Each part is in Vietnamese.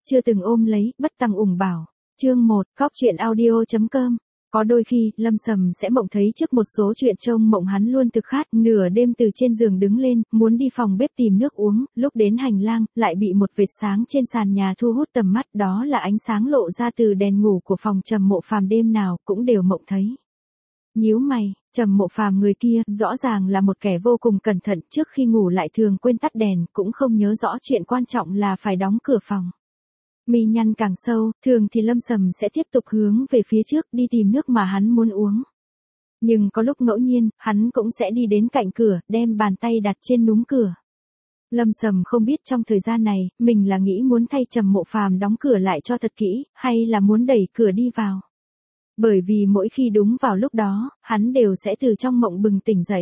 chưa từng ôm lấy, bất tăng ủng bảo. Chương 1, Cóc truyện audio.com. Có đôi khi, Lâm Sầm sẽ mộng thấy trước một số chuyện trông mộng hắn luôn thực khát, nửa đêm từ trên giường đứng lên, muốn đi phòng bếp tìm nước uống, lúc đến hành lang, lại bị một vệt sáng trên sàn nhà thu hút tầm mắt, đó là ánh sáng lộ ra từ đèn ngủ của phòng Trầm Mộ Phàm đêm nào cũng đều mộng thấy. Nhíu mày, Trầm Mộ Phàm người kia, rõ ràng là một kẻ vô cùng cẩn thận, trước khi ngủ lại thường quên tắt đèn, cũng không nhớ rõ chuyện quan trọng là phải đóng cửa phòng. Mi nhăn càng sâu, thường thì Lâm Sầm sẽ tiếp tục hướng về phía trước đi tìm nước mà hắn muốn uống. Nhưng có lúc ngẫu nhiên, hắn cũng sẽ đi đến cạnh cửa, đem bàn tay đặt trên núm cửa. Lâm Sầm không biết trong thời gian này, mình là nghĩ muốn thay Trầm Mộ Phàm đóng cửa lại cho thật kỹ, hay là muốn đẩy cửa đi vào. Bởi vì mỗi khi đúng vào lúc đó, hắn đều sẽ từ trong mộng bừng tỉnh dậy.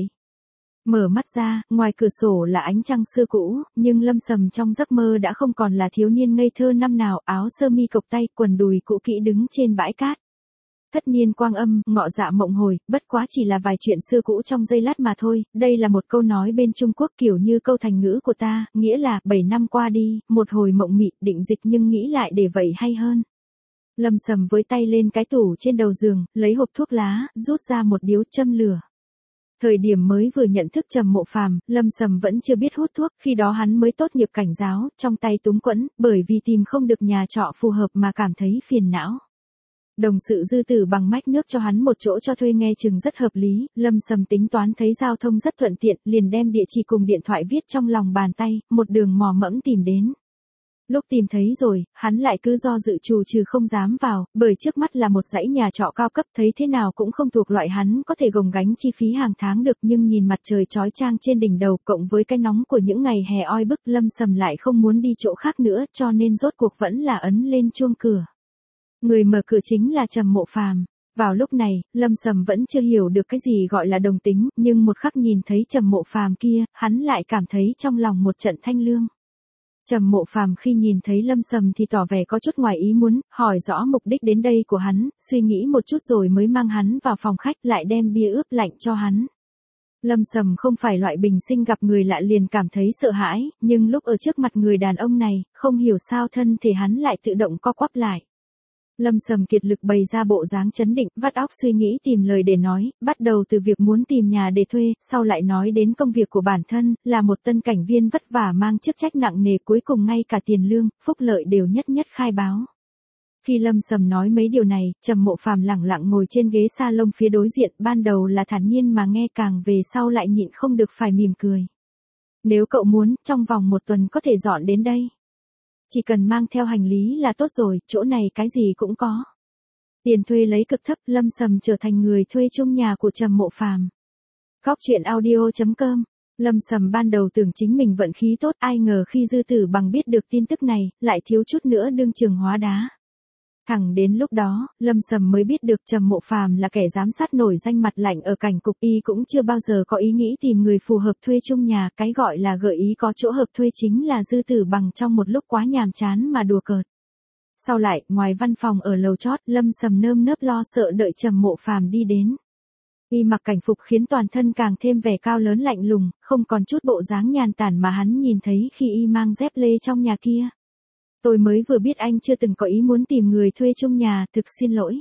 Mở mắt ra, ngoài cửa sổ là ánh trăng xưa cũ, nhưng Lâm Sầm trong giấc mơ đã không còn là thiếu niên ngây thơ năm nào, áo sơ mi cộc tay, quần đùi cũ kỹ đứng trên bãi cát. Thất niên quang âm, ngọ dạ mộng hồi, bất quá chỉ là vài chuyện xưa cũ trong giây lát mà thôi, đây là một câu nói bên Trung Quốc kiểu như câu thành ngữ của ta, nghĩa là 7 năm qua đi, một hồi mộng mị, định dịch nhưng nghĩ lại để vậy hay hơn. Lâm Sầm với tay lên cái tủ trên đầu giường, lấy hộp thuốc lá, rút ra một điếu châm lửa. Thời điểm mới vừa nhận thức Trầm Mộ Phàm, Lâm Sầm vẫn chưa biết hút thuốc, khi đó hắn mới tốt nghiệp cảnh giáo, trong tay túng quẫn, bởi vì tìm không được nhà trọ phù hợp mà cảm thấy phiền não. Đồng sự Dư Tử bằng mách nước cho hắn một chỗ cho thuê nghe chừng rất hợp lý, Lâm Sầm tính toán thấy giao thông rất thuận tiện, liền đem địa chỉ cùng điện thoại viết trong lòng bàn tay, một đường mò mẫm tìm đến. Lúc tìm thấy rồi, hắn lại cứ do dự trù trừ không dám vào, bởi trước mắt là một dãy nhà trọ cao cấp, thấy thế nào cũng không thuộc loại hắn có thể gồng gánh chi phí hàng tháng được, nhưng nhìn mặt trời chói chang trên đỉnh đầu cộng với cái nóng của những ngày hè oi bức, Lâm Sầm lại không muốn đi chỗ khác nữa, cho nên rốt cuộc vẫn là ấn lên chuông cửa. Người mở cửa chính là Trầm Mộ Phàm. Vào lúc này, Lâm Sầm vẫn chưa hiểu được cái gì gọi là đồng tính, nhưng một khắc nhìn thấy Trầm Mộ Phàm kia, hắn lại cảm thấy trong lòng một trận thanh lương. Trầm Mộ Phàm khi nhìn thấy Lâm Sầm thì tỏ vẻ có chút ngoài ý muốn, hỏi rõ mục đích đến đây của hắn, suy nghĩ một chút rồi mới mang hắn vào phòng khách, lại đem bia ướp lạnh cho hắn. Lâm Sầm không phải loại bình sinh gặp người lạ liền cảm thấy sợ hãi, nhưng lúc ở trước mặt người đàn ông này, không hiểu sao thân thể hắn lại tự động co quắp lại. Lâm Sầm kiệt lực bày ra bộ dáng trấn định, vắt óc suy nghĩ tìm lời để nói, bắt đầu từ việc muốn tìm nhà để thuê, sau lại nói đến công việc của bản thân, là một tân cảnh viên vất vả mang chức trách nặng nề, cuối cùng ngay cả tiền lương, phúc lợi đều nhất nhất khai báo. Khi Lâm Sầm nói mấy điều này, Trầm Mộ Phàm lẳng lặng ngồi trên ghế salon phía đối diện, ban đầu là thản nhiên mà nghe, càng về sau lại nhịn không được phải mỉm cười. Nếu cậu muốn, trong vòng 1 tuần có thể dọn đến đây. Chỉ cần mang theo hành lý là tốt rồi, chỗ này cái gì cũng có. Tiền thuê lấy cực thấp, Lâm Sầm trở thành người thuê chung nhà của Trầm Mộ Phàm. Cóc truyện audio.com. Lâm Sầm ban đầu tưởng chính mình vận khí tốt, ai ngờ khi Dư Tử bằng biết được tin tức này, lại thiếu chút nữa đương trường hóa đá. Thẳng đến lúc đó, Lâm Sầm mới biết được Trầm Mộ Phàm là kẻ giám sát nổi danh mặt lạnh ở cảnh cục, y cũng chưa bao giờ có ý nghĩ tìm người phù hợp thuê chung nhà, cái gọi là gợi ý có chỗ hợp thuê chính là Dư Tử bằng trong một lúc quá nhàm chán mà đùa cợt. Sau lại, ngoài văn phòng ở lầu chót, Lâm Sầm nơm nớp lo sợ đợi Trầm Mộ Phàm đi đến. Y mặc cảnh phục khiến toàn thân càng thêm vẻ cao lớn lạnh lùng, không còn chút bộ dáng nhàn tản mà hắn nhìn thấy khi y mang dép lê trong nhà kia. Tôi mới vừa biết anh chưa từng có ý muốn tìm người thuê chung nhà, thực xin lỗi.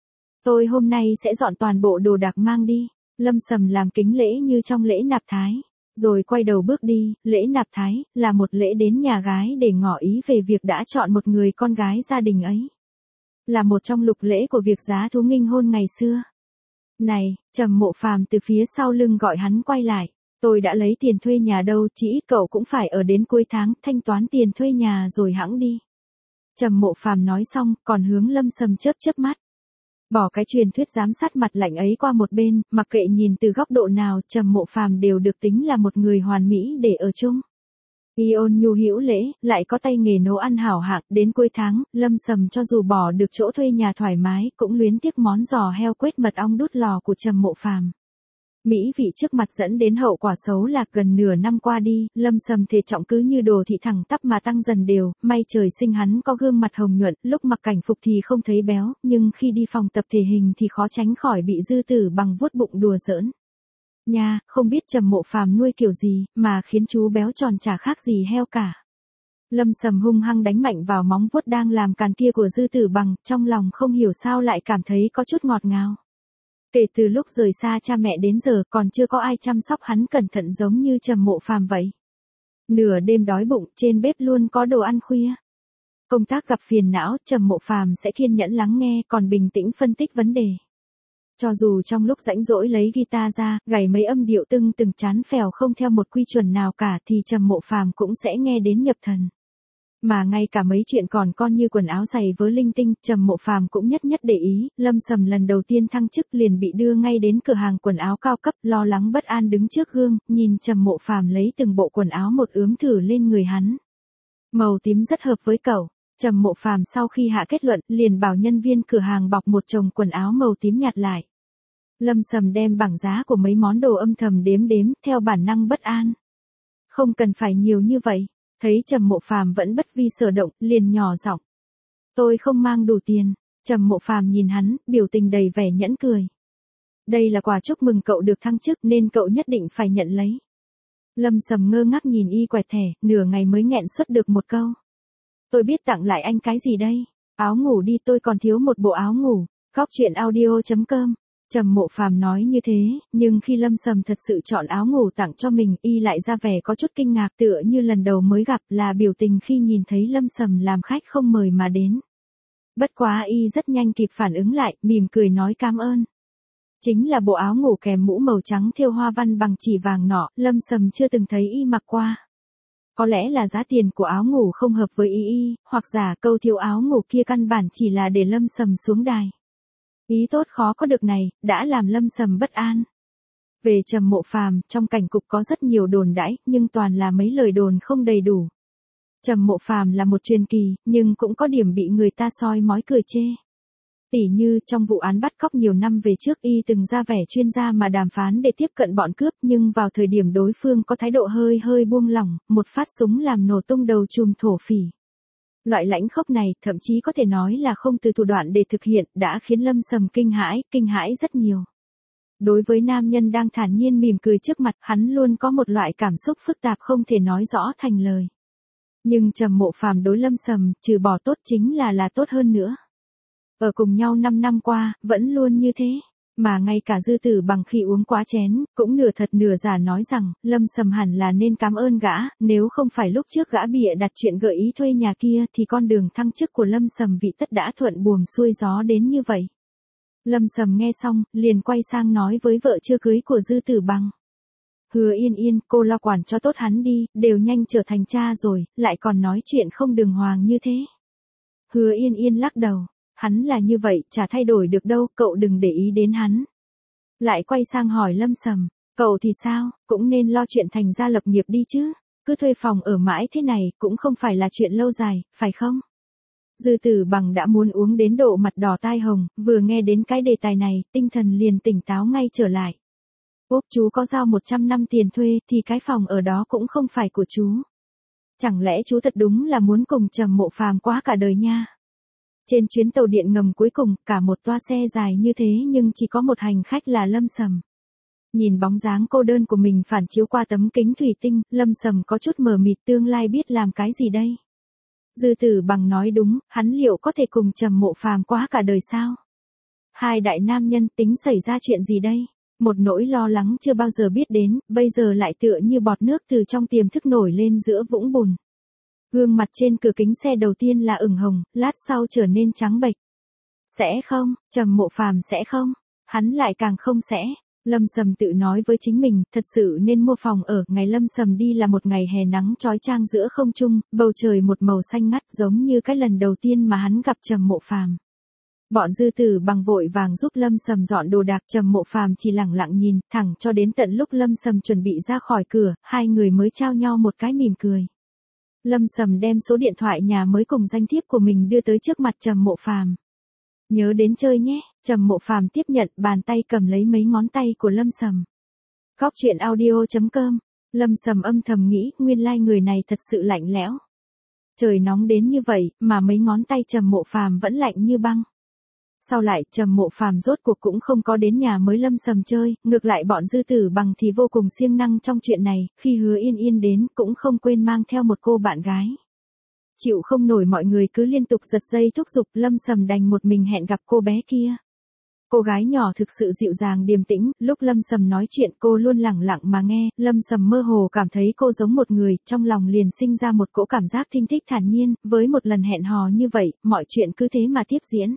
Tôi hôm nay sẽ dọn toàn bộ đồ đạc mang đi. Lâm Sầm làm kính lễ như trong lễ nạp thái, rồi quay đầu bước đi. Lễ nạp thái là một lễ đến nhà gái để ngỏ ý về việc đã chọn một người con gái gia đình ấy. Là một trong lục lễ của việc giá thú nghinh hôn ngày xưa. Này, Trầm Mộ Phàm từ phía sau lưng gọi hắn quay lại. Tôi đã lấy tiền thuê nhà đâu, chỉ ít cậu cũng phải ở đến cuối tháng, thanh toán tiền thuê nhà rồi hẵng đi. Trầm Mộ Phàm nói xong, còn hướng Lâm Sầm chớp chớp mắt. Bỏ cái truyền thuyết giám sát mặt lạnh ấy qua một bên, mặc kệ nhìn từ góc độ nào, Trầm Mộ Phàm đều được tính là một người hoàn mỹ để ở chung. Y ôn nhu hữu lễ, lại có tay nghề nấu ăn hảo hạng, đến cuối tháng, Lâm Sầm cho dù bỏ được chỗ thuê nhà thoải mái, cũng luyến tiếc món giò heo quết mật ong đút lò của Trầm Mộ Phàm. Mỹ vị trước mặt dẫn đến hậu quả xấu là gần nửa năm qua đi, Lâm Sầm thể trọng cứ như đồ thị thẳng tắp mà tăng dần đều, may trời sinh hắn có gương mặt hồng nhuận, lúc mặc cảnh phục thì không thấy béo, nhưng khi đi phòng tập thể hình thì khó tránh khỏi bị Dư Tử bằng vuốt bụng đùa giỡn. Nha, không biết Trầm Mộ Phàm nuôi kiểu gì, mà khiến chú béo tròn chả khác gì heo cả. Lâm Sầm hung hăng đánh mạnh vào móng vuốt đang làm càn kia của Dư Tử Bằng, trong lòng không hiểu sao lại cảm thấy có chút ngọt ngào. Kể từ lúc rời xa cha mẹ đến giờ còn chưa có ai chăm sóc hắn cẩn thận giống như Trầm Mộ Phàm vậy. Nửa đêm đói bụng, trên bếp luôn có đồ ăn khuya. Công tác gặp phiền não, Trầm Mộ Phàm sẽ kiên nhẫn lắng nghe, còn bình tĩnh phân tích vấn đề. Cho dù trong lúc rãnh rỗi lấy guitar ra, gảy mấy âm điệu từng chán phèo không theo một quy chuẩn nào cả thì Trầm Mộ Phàm cũng sẽ nghe đến nhập thần. Mà ngay cả mấy chuyện còn con như quần áo giày vớ linh tinh, Trầm Mộ Phàm cũng nhất để ý. Lâm Sầm lần đầu tiên thăng chức liền bị đưa ngay đến cửa hàng quần áo cao cấp, lo lắng bất an đứng trước gương, nhìn Trầm Mộ Phàm lấy từng bộ quần áo một ướm thử lên người hắn. Màu tím rất hợp với cậu. Trầm Mộ Phàm sau khi hạ kết luận, liền bảo nhân viên cửa hàng bọc một chồng quần áo màu tím nhạt lại. Lâm Sầm đem bảng giá của mấy món đồ âm thầm đếm, theo bản năng bất an. Không cần phải nhiều như vậy. Thấy Trầm Mộ Phàm vẫn bất vi sở động, liền nhỏ giọng. Tôi không mang đủ tiền. Trầm Mộ Phàm nhìn hắn, biểu tình đầy vẻ nhẫn cười. Đây là quà chúc mừng cậu được thăng chức nên cậu nhất định phải nhận lấy. Lâm Sầm ngơ ngác nhìn y quẹt thẻ, nửa ngày mới nghẹn xuất được một câu. Tôi biết tặng lại anh cái gì đây? Áo ngủ đi, tôi còn thiếu một bộ áo ngủ. Góc chuyện audio.com. Trầm Mộ Phàm nói như thế, nhưng khi Lâm Sầm thật sự chọn áo ngủ tặng cho mình, y lại ra vẻ có chút kinh ngạc, tựa như lần đầu mới gặp, là biểu tình khi nhìn thấy Lâm Sầm làm khách không mời mà đến. Bất quá y rất nhanh kịp phản ứng lại, mỉm cười nói cảm ơn. Chính là bộ áo ngủ kèm mũ màu trắng thêu hoa văn bằng chỉ vàng nọ, Lâm Sầm chưa từng thấy y mặc qua. Có lẽ là giá tiền của áo ngủ không hợp với y, hoặc giả câu thiếu áo ngủ kia căn bản chỉ là để Lâm Sầm xuống đài. Ý tốt khó có được này, đã làm Lâm Sầm bất an. Về Trầm Mộ Phàm, trong cảnh cục có rất nhiều đồn đãi, nhưng toàn là mấy lời đồn không đầy đủ. Trầm Mộ Phàm là một truyền kỳ, nhưng cũng có điểm bị người ta soi mói cười chê. Tỉ như trong vụ án bắt cóc nhiều năm về trước, y từng ra vẻ chuyên gia mà đàm phán để tiếp cận bọn cướp, nhưng vào thời điểm đối phương có thái độ hơi buông lỏng, một phát súng làm nổ tung đầu trùm thổ phỉ. Loại lãnh khốc này, thậm chí có thể nói là không từ thủ đoạn để thực hiện, đã khiến Lâm Sầm kinh hãi rất nhiều. Đối với nam nhân đang thản nhiên mỉm cười trước mặt, hắn luôn có một loại cảm xúc phức tạp không thể nói rõ thành lời. Nhưng Trầm Mộ Phàm đối Lâm Sầm, trừ bỏ tốt chính là tốt hơn nữa. Ở cùng nhau 5 năm qua, vẫn luôn như thế. Mà ngay cả Dư Tử Bằng khi uống quá chén, cũng nửa thật nửa giả nói rằng, Lâm Sầm hẳn là nên cảm ơn gã, nếu không phải lúc trước gã bịa đặt chuyện gợi ý thuê nhà kia thì con đường thăng chức của Lâm Sầm vị tất đã thuận buồm xuôi gió đến như vậy. Lâm Sầm nghe xong, liền quay sang nói với vợ chưa cưới của Dư Tử Bằng. Hứa Yên, cô lo quản cho tốt hắn đi, đều nhanh trở thành cha rồi, lại còn nói chuyện không đường hoàng như thế. Hứa Yên lắc đầu. Hắn là như vậy, chả thay đổi được đâu, cậu đừng để ý đến hắn. Lại quay sang hỏi Lâm Sầm, cậu thì sao, cũng nên lo chuyện thành gia lập nghiệp đi chứ, cứ thuê phòng ở mãi thế này, cũng không phải là chuyện lâu dài, phải không? Dư Tử Bằng đã muốn uống đến độ mặt đỏ tai hồng, vừa nghe đến cái đề tài này, tinh thần liền tỉnh táo ngay trở lại. Úp chú có giao 100 năm tiền thuê, thì cái phòng ở đó cũng không phải của chú. Chẳng lẽ chú thật đúng là muốn cùng Trầm Mộ Phàm quá cả đời nha? Trên chuyến tàu điện ngầm cuối cùng, cả một toa xe dài như thế nhưng chỉ có một hành khách là Lâm Sầm. Nhìn bóng dáng cô đơn của mình phản chiếu qua tấm kính thủy tinh, Lâm Sầm có chút mờ mịt, tương lai biết làm cái gì đây? Dư Tử Bằng nói đúng, hắn liệu có thể cùng Trầm Mộ Phàm quá cả đời sao? Hai đại nam nhân tính xảy ra chuyện gì đây? Một nỗi lo lắng chưa bao giờ biết đến, bây giờ lại tựa như bọt nước từ trong tiềm thức nổi lên giữa vũng bùn. Gương mặt trên cửa kính xe đầu tiên là ửng hồng, lát sau trở nên trắng bệch. Sẽ không, Trầm Mộ Phàm sẽ không, hắn lại càng không sẽ. Lâm Sầm tự nói với chính mình, thật sự nên mua phòng ở, ngày Lâm Sầm đi là một ngày hè nắng chói chang giữa không trung, bầu trời một màu xanh ngắt giống như cái lần đầu tiên mà hắn gặp Trầm Mộ Phàm. Bọn Dư Tử Bằng vội vàng giúp Lâm Sầm dọn đồ đạc, Trầm Mộ Phàm chỉ lẳng lặng nhìn, thẳng cho đến tận lúc Lâm Sầm chuẩn bị ra khỏi cửa, hai người mới trao nhau một cái mỉm cười. Lâm Sầm đem số điện thoại nhà mới cùng danh thiếp của mình đưa tới trước mặt Trầm Mộ Phàm. Nhớ đến chơi nhé, Trầm Mộ Phàm tiếp nhận, bàn tay cầm lấy mấy ngón tay của Lâm Sầm. Góc chuyện audio.com. Lâm Sầm âm thầm nghĩ, nguyên lai người này thật sự lạnh lẽo. Trời nóng đến như vậy, mà mấy ngón tay Trầm Mộ Phàm vẫn lạnh như băng. Sau lại, Trầm Mộ Phàm rốt cuộc cũng không có đến nhà mới Lâm Sầm chơi, ngược lại bọn Dư Tử Bằng thì vô cùng siêng năng trong chuyện này, khi Hứa Yên đến cũng không quên mang theo một cô bạn gái. Chịu không nổi mọi người cứ liên tục giật dây thúc giục, Lâm Sầm đành một mình hẹn gặp cô bé kia. Cô gái nhỏ thực sự dịu dàng điềm tĩnh, lúc Lâm Sầm nói chuyện cô luôn lẳng lặng mà nghe, Lâm Sầm mơ hồ cảm thấy cô giống một người, trong lòng liền sinh ra một cỗ cảm giác thinh thích thản nhiên, với một lần hẹn hò như vậy, mọi chuyện cứ thế mà tiếp diễn.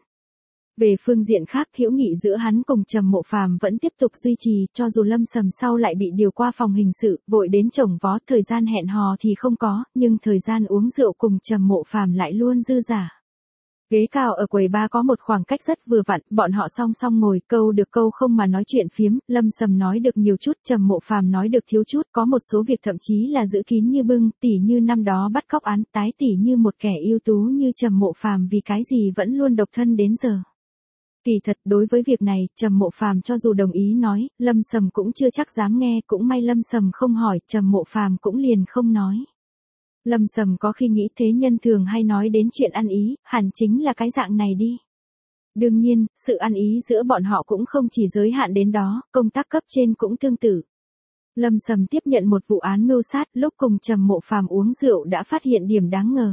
Về phương diện khác, hữu nghị giữa hắn cùng Trầm Mộ Phàm vẫn tiếp tục duy trì, cho dù Lâm Sầm sau lại bị điều qua phòng hình sự, vội đến chồng vó, thời gian hẹn hò thì không có, nhưng thời gian uống rượu cùng Trầm Mộ Phàm lại luôn dư dả. Ghế cao ở quầy bar có một khoảng cách rất vừa vặn, bọn họ song song ngồi, câu được câu không mà nói chuyện phiếm, Lâm Sầm nói được nhiều chút, Trầm Mộ Phàm nói được thiếu chút, có một số việc thậm chí là giữ kín như bưng, tỉ như năm đó bắt cóc án tái, tỉ như một kẻ ưu tú như Trầm Mộ Phàm vì cái gì vẫn luôn độc thân đến giờ. Kỳ thật đối với việc này, Trầm Mộ Phàm cho dù đồng ý nói, Lâm Sầm cũng chưa chắc dám nghe, cũng may Lâm Sầm không hỏi, Trầm Mộ Phàm cũng liền không nói. Lâm Sầm có khi nghĩ thế nhân thường hay nói đến chuyện ăn ý, hẳn chính là cái dạng này đi. Đương nhiên, sự ăn ý giữa bọn họ cũng không chỉ giới hạn đến đó, công tác cấp trên cũng tương tự. Lâm Sầm tiếp nhận một vụ án mưu sát, lúc cùng Trầm Mộ Phàm uống rượu đã phát hiện điểm đáng ngờ.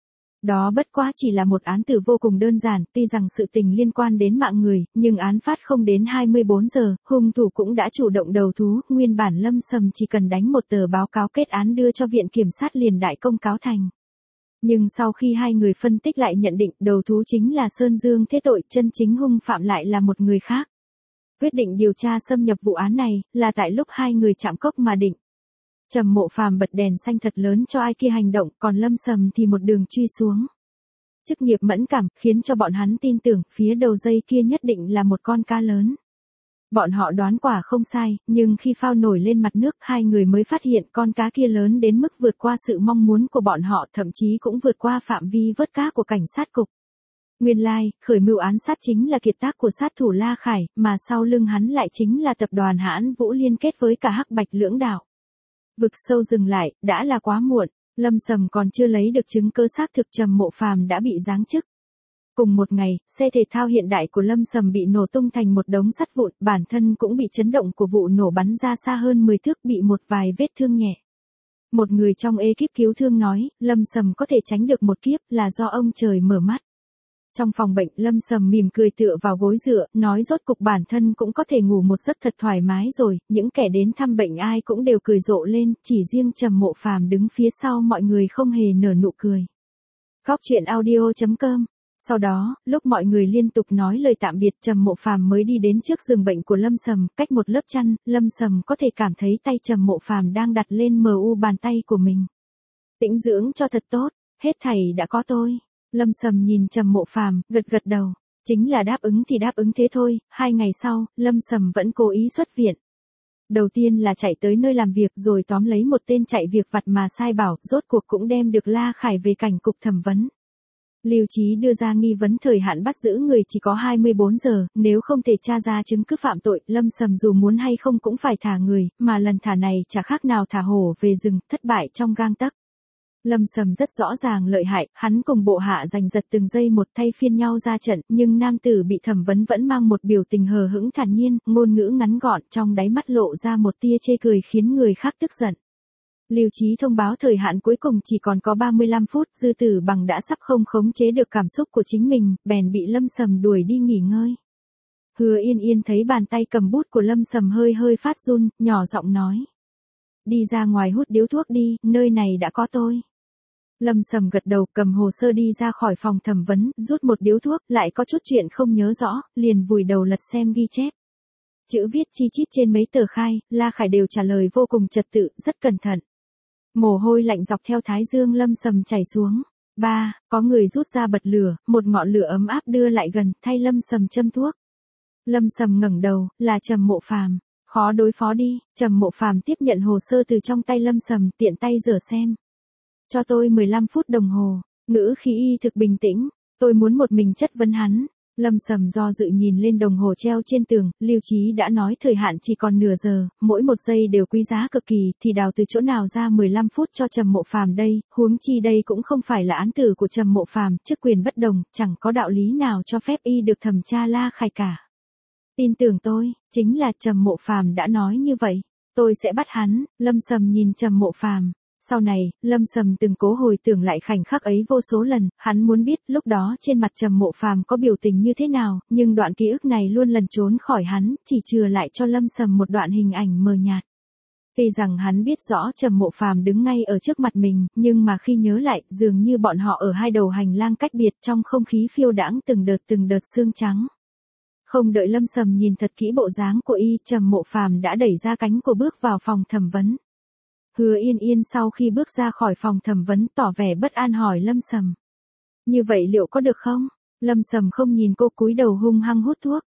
Đó bất quá chỉ là một án tử vô cùng đơn giản, tuy rằng sự tình liên quan đến mạng người, nhưng án phát không đến 24 giờ, hung thủ cũng đã chủ động đầu thú, nguyên bản Lâm Sầm chỉ cần đánh một tờ báo cáo kết án đưa cho viện kiểm sát liền đại công cáo thành. Nhưng sau khi hai người phân tích lại nhận định đầu thú chính là Sơn Dương thế tội, chân chính hung phạm lại là một người khác. Quyết định điều tra xâm nhập vụ án này, là tại lúc hai người chạm cốc mà định. Trầm Mộ Phàm bật đèn xanh thật lớn cho ai kia hành động, còn Lâm Sầm thì một đường truy xuống. Chức nghiệp mẫn cảm, khiến cho bọn hắn tin tưởng, phía đầu dây kia nhất định là một con cá lớn. Bọn họ đoán quả không sai, nhưng khi phao nổi lên mặt nước, hai người mới phát hiện con cá kia lớn đến mức vượt qua sự mong muốn của bọn họ, thậm chí cũng vượt qua phạm vi vớt cá của cảnh sát cục. Nguyên lai, khởi mưu án sát chính là kiệt tác của sát thủ La Khải, mà sau lưng hắn lại chính là tập đoàn Hãn Vũ liên kết với cả Hắc Bạch lưỡng đạo. Vực sâu dừng lại, đã là quá muộn, Lâm Sầm còn chưa lấy được chứng cứ xác thực Trầm Mộ Phàm đã bị giáng chức. Cùng một ngày, xe thể thao hiện đại của Lâm Sầm bị nổ tung thành một đống sắt vụn, bản thân cũng bị chấn động của vụ nổ bắn ra xa hơn 10 thước, bị một vài vết thương nhẹ. Một người trong ekip cứu thương nói, Lâm Sầm có thể tránh được một kiếp là do ông trời mở mắt. Trong phòng bệnh, Lâm Sầm mỉm cười tựa vào gối dựa, nói rốt cục bản thân cũng có thể ngủ một giấc thật thoải mái rồi, những kẻ đến thăm bệnh ai cũng đều cười rộ lên, chỉ riêng Trầm Mộ Phàm đứng phía sau mọi người không hề nở nụ cười. Góc chuyện audio.com. Sau đó, lúc mọi người liên tục nói lời tạm biệt, Trầm Mộ Phàm mới đi đến trước giường bệnh của Lâm Sầm, cách một lớp chăn, Lâm Sầm có thể cảm thấy tay Trầm Mộ Phàm đang đặt lên bàn tay của mình. Tĩnh dưỡng cho thật tốt, hết thảy đã có tôi. Lâm Sầm nhìn Trầm Mộ Phàm, gật gật đầu. Chính là đáp ứng thì đáp ứng thế thôi. 2 ngày sau, Lâm Sầm vẫn cố ý xuất viện. Đầu tiên là chạy tới nơi làm việc rồi tóm lấy một tên chạy việc vặt mà sai bảo, rốt cuộc cũng đem được La Khải về cảnh cục thẩm vấn. Lưu Chí đưa ra nghi vấn thời hạn bắt giữ người chỉ có 24 giờ, nếu không thể tra ra chứng cứ phạm tội, Lâm Sầm dù muốn hay không cũng phải thả người, mà lần thả này chả khác nào thả hổ về rừng, thất bại trong gang tấc. Lâm Sầm rất rõ ràng lợi hại, hắn cùng bộ hạ giành giật từng giây một thay phiên nhau ra trận, nhưng nam tử bị thẩm vấn vẫn mang một biểu tình hờ hững thản nhiên, ngôn ngữ ngắn gọn, trong đáy mắt lộ ra một tia chê cười khiến người khác tức giận. Lưu Chí thông báo thời hạn cuối cùng chỉ còn có 35 phút, Dư Tử Bằng đã sắp không khống chế được cảm xúc của chính mình, bèn bị Lâm Sầm đuổi đi nghỉ ngơi. Hứa Yên Yên thấy bàn tay cầm bút của Lâm Sầm hơi hơi phát run, nhỏ giọng nói. Đi ra ngoài hút điếu thuốc đi, nơi này đã có tôi. Lâm Sầm gật đầu, cầm hồ sơ đi ra khỏi phòng thẩm vấn, rút một điếu thuốc, lại có chút chuyện không nhớ rõ, liền vùi đầu lật xem ghi chép. Chữ viết chi chít trên mấy tờ khai, La Khải đều trả lời vô cùng trật tự, rất cẩn thận. Mồ hôi lạnh dọc theo thái dương Lâm Sầm chảy xuống. Có người rút ra bật lửa, một ngọn lửa ấm áp đưa lại gần, thay Lâm Sầm châm thuốc. Lâm Sầm ngẩng đầu, là Trầm Mộ Phàm. Khó đối phó đi. Trầm Mộ Phàm tiếp nhận hồ sơ từ trong tay Lâm Sầm, tiện tay rửa xem. Cho tôi 15 phút đồng hồ. Ngữ khí y thực bình tĩnh. Tôi muốn một mình chất vấn hắn. Lâm Sầm do dự nhìn lên đồng hồ treo trên tường, Lưu Chí đã nói thời hạn chỉ còn nửa giờ, mỗi một giây đều quý giá cực kỳ, thì đào từ chỗ nào ra 15 phút cho Trầm Mộ Phàm đây, huống chi đây cũng không phải là án tử của Trầm Mộ Phàm, chức quyền bất đồng, chẳng có đạo lý nào cho phép y được thẩm tra La Khải cả. Tin tưởng tôi, chính là Trầm Mộ Phàm đã nói như vậy, tôi sẽ bắt hắn. Lâm Sầm nhìn Trầm Mộ Phàm, Sau này, Lâm Sầm từng cố hồi tưởng lại khoảnh khắc ấy vô số lần, hắn muốn biết lúc đó trên mặt Trầm Mộ Phàm có biểu tình như thế nào, nhưng đoạn ký ức này luôn lẩn trốn khỏi hắn, chỉ chừa lại cho Lâm Sầm một đoạn hình ảnh mờ nhạt. Tuy rằng hắn biết rõ Trầm Mộ Phàm đứng ngay ở trước mặt mình, nhưng mà khi nhớ lại, dường như bọn họ ở hai đầu hành lang cách biệt, trong không khí phiêu đãng từng đợt sương trắng. Không đợi Lâm Sầm nhìn thật kỹ bộ dáng của y, Trầm Mộ Phàm đã đẩy ra cánh cửa bước vào phòng thẩm vấn. Hứa Yên Yên sau khi bước ra khỏi phòng thẩm vấn tỏ vẻ bất an hỏi Lâm Sầm. Như vậy liệu có được không? Lâm Sầm không nhìn cô, cúi đầu hung hăng hút thuốc.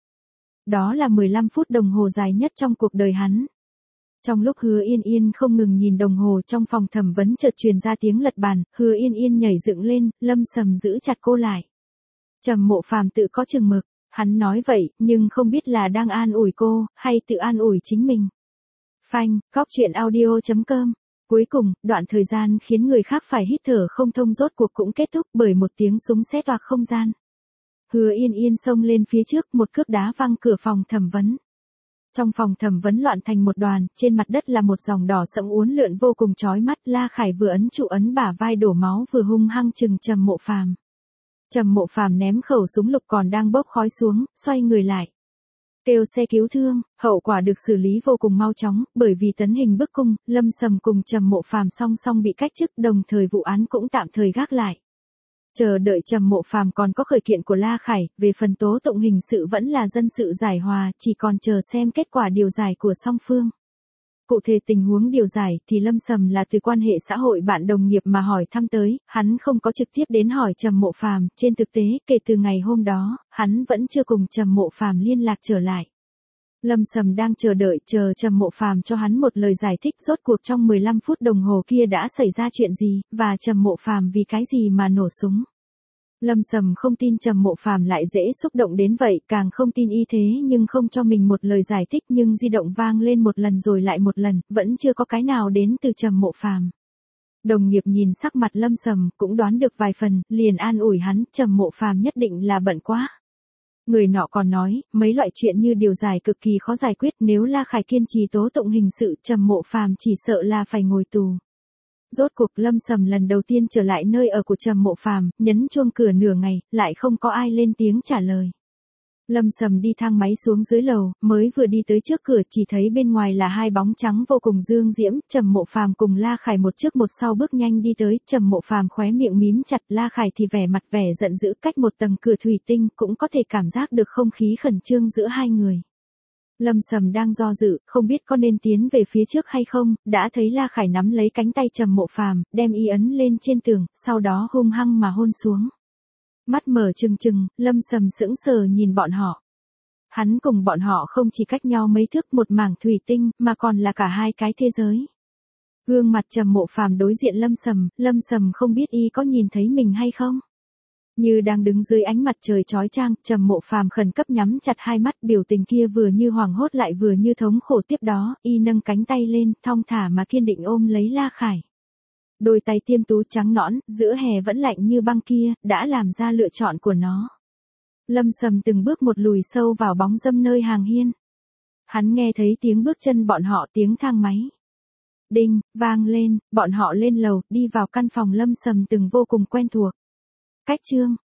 Đó là 15 phút đồng hồ dài nhất trong cuộc đời hắn. Trong lúc Hứa Yên Yên không ngừng nhìn đồng hồ, trong phòng thẩm vấn chợt truyền ra tiếng lật bàn, Hứa Yên Yên nhảy dựng lên, Lâm Sầm giữ chặt cô lại. Trầm Mộ Phàm tự có chừng mực, hắn nói vậy, nhưng không biết là đang an ủi cô, hay tự an ủi chính mình. Phanh, coptruyện.audio.com. Cuối cùng, đoạn thời gian khiến người khác phải hít thở không thông rốt cuộc cũng kết thúc bởi một tiếng súng xé toạc không gian. Hứa Yên Yên xông lên phía trước, một cước đá văng cửa phòng thẩm vấn. Trong phòng thẩm vấn loạn thành một đoàn, trên mặt đất là một dòng đỏ sẫm uốn lượn vô cùng chói mắt, La Khải vừa ấn trụ ấn bả vai đổ máu vừa hung hăng chừng Trầm Mộ Phàm. Trầm Mộ Phàm ném khẩu súng lục còn đang bốc khói xuống, xoay người lại. Kêu xe cứu thương, hậu quả được xử lý vô cùng mau chóng, bởi vì tấn hình bức cung, Lâm Sầm cùng Trầm Mộ Phàm song song bị cách chức, đồng thời vụ án cũng tạm thời gác lại. Chờ đợi Trầm Mộ Phàm còn có khởi kiện của La Khải, về phần tố tụng hình sự vẫn là dân sự giải hòa, chỉ còn chờ xem kết quả điều giải của song phương. Cụ thể tình huống điều giải thì Lâm Sầm là từ quan hệ xã hội bạn đồng nghiệp mà hỏi thăm tới, hắn không có trực tiếp đến hỏi Trầm Mộ Phàm, trên thực tế, kể từ ngày hôm đó, hắn vẫn chưa cùng Trầm Mộ Phàm liên lạc trở lại. Lâm Sầm đang chờ đợi Trầm Mộ Phàm cho hắn một lời giải thích rốt cuộc trong 15 phút đồng hồ kia đã xảy ra chuyện gì, và Trầm Mộ Phàm vì cái gì mà nổ súng. Lâm Sầm không tin Trầm Mộ Phàm lại dễ xúc động đến vậy, càng không tin y thế nhưng không cho mình một lời giải thích, nhưng di động vang lên một lần rồi lại một lần, vẫn chưa có cái nào đến từ Trầm Mộ Phàm. Đồng nghiệp nhìn sắc mặt Lâm Sầm, cũng đoán được vài phần, liền an ủi hắn, Trầm Mộ Phàm nhất định là bận quá. Người nọ còn nói, mấy loại chuyện như điều giải cực kỳ khó giải quyết, nếu La Khải kiên trì tố tụng hình sự, Trầm Mộ Phàm chỉ sợ là phải ngồi tù. Rốt cuộc Lâm Sầm lần đầu tiên trở lại nơi ở của Trầm Mộ Phàm, nhấn chuông cửa nửa ngày, lại không có ai lên tiếng trả lời. Lâm Sầm đi thang máy xuống dưới lầu, mới vừa đi tới trước cửa chỉ thấy bên ngoài là hai bóng trắng vô cùng dương diễm, Trầm Mộ Phàm cùng La Khải một trước một sau bước nhanh đi tới, Trầm Mộ Phàm khóe miệng mím chặt, La Khải thì vẻ mặt vẻ giận dữ, cách một tầng cửa thủy tinh cũng có thể cảm giác được không khí khẩn trương giữa hai người. Lâm Sầm đang do dự, không biết có nên tiến về phía trước hay không, đã thấy La Khải nắm lấy cánh tay Trầm Mộ Phàm, đem y ấn lên trên tường, sau đó hung hăng mà hôn xuống. Mắt mở trừng trừng, Lâm Sầm sững sờ nhìn bọn họ. Hắn cùng bọn họ không chỉ cách nhau mấy thước một mảng thủy tinh, mà còn là cả hai cái thế giới. Gương mặt Trầm Mộ Phàm đối diện Lâm Sầm không biết y có nhìn thấy mình hay không. Như đang đứng dưới ánh mặt trời chói chang, Trầm Mộ Phàm khẩn cấp nhắm chặt hai mắt, biểu tình kia vừa như hoảng hốt lại vừa như thống khổ. Tiếp đó, y nâng cánh tay lên, thong thả mà kiên định ôm lấy La Khải. Đôi tay tiêm tú trắng nõn, giữa hè vẫn lạnh như băng kia, đã làm ra lựa chọn của nó. Lâm Sầm từng bước một lùi sâu vào bóng râm nơi hàng hiên. Hắn nghe thấy tiếng bước chân bọn họ, tiếng thang máy. Đinh, vang lên, bọn họ lên lầu, đi vào căn phòng Lâm Sầm từng vô cùng quen thuộc. Cách chương